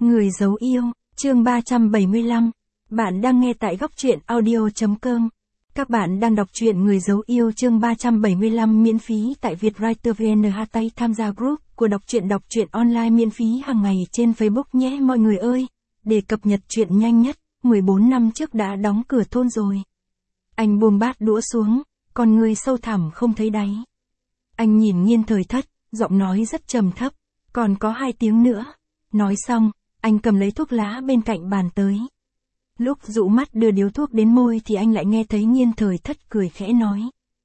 Người giấu yêu, chương 375. Bạn đang nghe tại góc truyện audio.com. Các bạn đang đọc truyện Người giấu yêu chương 375 miễn phí tại Vietwriter VN. Tham gia group của đọc truyện online miễn phí hàng ngày trên Facebook nhé mọi người ơi. Để cập nhật truyện nhanh nhất, 14 năm trước đã đóng cửa thôn rồi. Anh buông bát đũa xuống, con người sâu thẳm không thấy đáy. Anh nhìn Nghiên Thời Thất, giọng nói rất trầm thấp, còn có 2 tiếng nữa. Nói xong, anh cầm lấy thuốc lá bên cạnh bàn tới. Lúc dụ mắt đưa điếu thuốc đến môi thì anh lại nghe thấy Nghiên Thời Thất cười khẽ nói.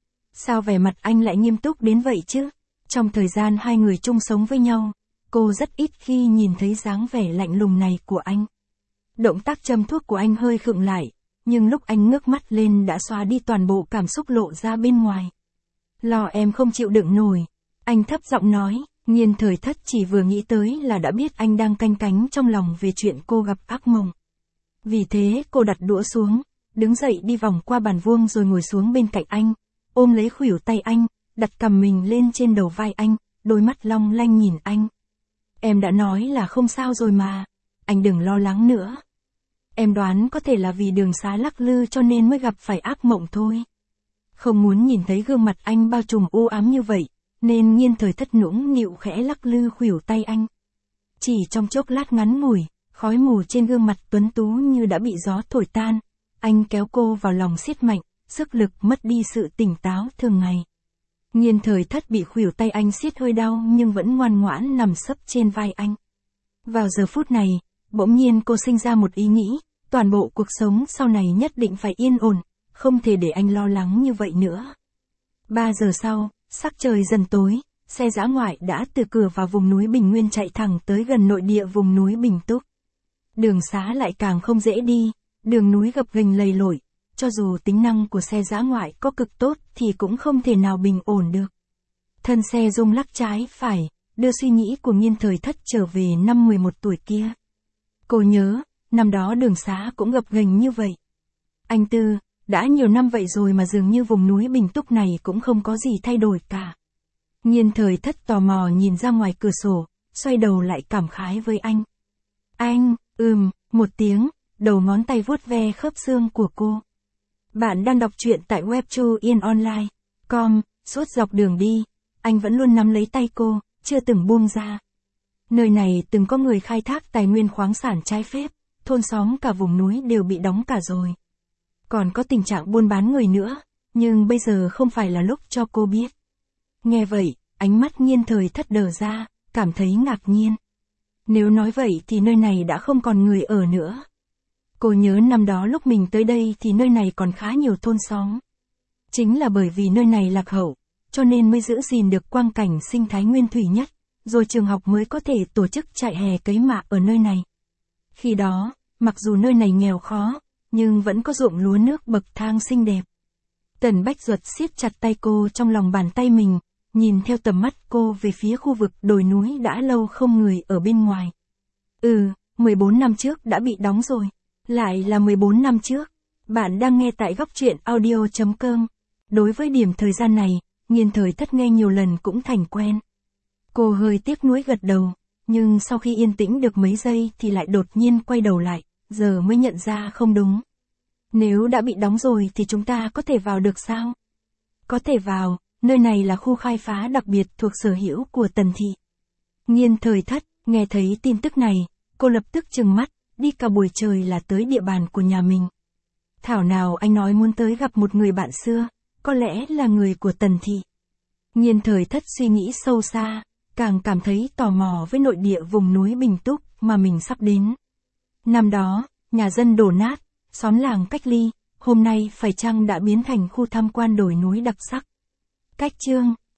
Sao vẻ mặt anh lại nghiêm túc đến vậy chứ? Trong thời gian 2 người chung sống với nhau, cô rất ít khi nhìn thấy dáng vẻ lạnh lùng này của anh. Động tác châm thuốc của anh hơi khựng lại, nhưng lúc anh ngước mắt lên đã xóa đi toàn bộ cảm xúc lộ ra bên ngoài. Lo em không chịu đựng nổi, anh thấp giọng nói. Nghiên Thời Thất chỉ vừa nghĩ tới là đã biết anh đang canh cánh trong lòng về chuyện cô gặp ác mộng. Vì thế cô đặt đũa xuống, đứng dậy đi vòng qua bàn vuông rồi ngồi xuống bên cạnh anh, ôm lấy khuỷu tay anh, đặt cằm mình lên trên đầu vai anh, đôi mắt long lanh nhìn anh. Em đã nói là không sao rồi mà, anh đừng lo lắng nữa. Em đoán có thể là vì đường xá lắc lư cho nên mới gặp phải ác mộng thôi. Không muốn nhìn thấy gương mặt anh bao trùm u ám như vậy, nên Nghiên Thời Thất nũng nịu khẽ lắc lư khuỷu tay anh. Chỉ trong chốc lát ngắn ngủi, khói mù trên gương mặt tuấn tú như đã bị gió thổi tan. Anh kéo cô vào lòng siết mạnh, sức lực mất đi sự tỉnh táo thường ngày. Nghiên Thời Thất bị khuỷu tay anh siết hơi đau nhưng vẫn ngoan ngoãn nằm sấp trên vai anh. Vào giờ phút này, bỗng nhiên cô sinh ra một ý nghĩ, toàn bộ cuộc sống sau này nhất định phải yên ổn, không thể để anh lo lắng như vậy nữa. 3 giờ sau, sắc trời dần tối, xe dã ngoại đã từ cửa vào vùng núi Bình Nguyên chạy thẳng tới gần nội địa vùng núi Bình Túc. Đường xá lại càng không dễ đi, đường núi gập ghềnh lầy lội, cho dù tính năng của xe dã ngoại có cực tốt thì cũng không thể nào bình ổn được. Thân xe rung lắc trái phải, đưa suy nghĩ của Nghiên Thời Thất trở về năm 11 tuổi kia. Cô nhớ, năm đó đường xá cũng gập ghềnh như vậy. Anh Tư, đã nhiều năm vậy rồi mà dường như vùng núi Bình Túc này cũng không có gì thay đổi cả. Nghiên Thời Thất tò mò nhìn ra ngoài cửa sổ, xoay đầu lại cảm khái với anh. Anh, một tiếng, đầu ngón tay vuốt ve khớp xương của cô. Bạn đang đọc truyện tại webtoonline.com, suốt dọc đường đi, anh vẫn luôn nắm lấy tay cô, chưa từng buông ra. Nơi này từng có người khai thác tài nguyên khoáng sản trái phép, thôn xóm cả vùng núi đều bị đóng cả rồi. Còn có tình trạng buôn bán người nữa, nhưng bây giờ không phải là lúc cho cô biết. Nghe vậy, ánh mắt Nghiên Thời Thất đờ ra, cảm thấy ngạc nhiên. Nếu nói vậy thì nơi này đã không còn người ở nữa. Cô nhớ năm đó lúc mình tới đây thì nơi này còn khá nhiều thôn xóm. Chính là bởi vì nơi này lạc hậu, cho nên mới giữ gìn được quang cảnh sinh thái nguyên thủy nhất, rồi trường học mới có thể tổ chức trại hè cấy mạ ở nơi này. Khi đó, mặc dù nơi này nghèo khó, nhưng vẫn có ruộng lúa nước bậc thang xinh đẹp. Tần Bách Duật siết chặt tay cô trong lòng bàn tay mình, nhìn theo tầm mắt cô về phía khu vực đồi núi đã lâu không người ở bên ngoài. 14 năm trước đã bị đóng rồi. Lại là 14 năm trước. Bạn đang nghe tại góc truyện audio.com. Đối với điểm thời gian này, Nghiên Thời Thất nghe nhiều lần cũng thành quen. Cô hơi tiếc nuối gật đầu, nhưng sau khi yên tĩnh được mấy giây thì lại đột nhiên quay đầu lại, giờ mới nhận ra không đúng. Nếu đã bị đóng rồi thì chúng ta có thể vào được sao? Có thể vào, nơi này là khu khai phá đặc biệt thuộc sở hữu của Tần thị. Nghiên Thời Thất, nghe thấy tin tức này, cô lập tức trừng mắt, đi cả buổi trời là tới địa bàn của nhà mình. Thảo nào anh nói muốn tới gặp một người bạn xưa, có lẽ là người của Tần thị. Nghiên Thời Thất suy nghĩ sâu xa, càng cảm thấy tò mò với nội địa vùng núi Bình Túc mà mình sắp đến. Năm đó, nhà dân đổ nát, xóm làng cách ly, hôm nay phải chăng đã biến thành khu tham quan đồi núi đặc sắc. Cách chương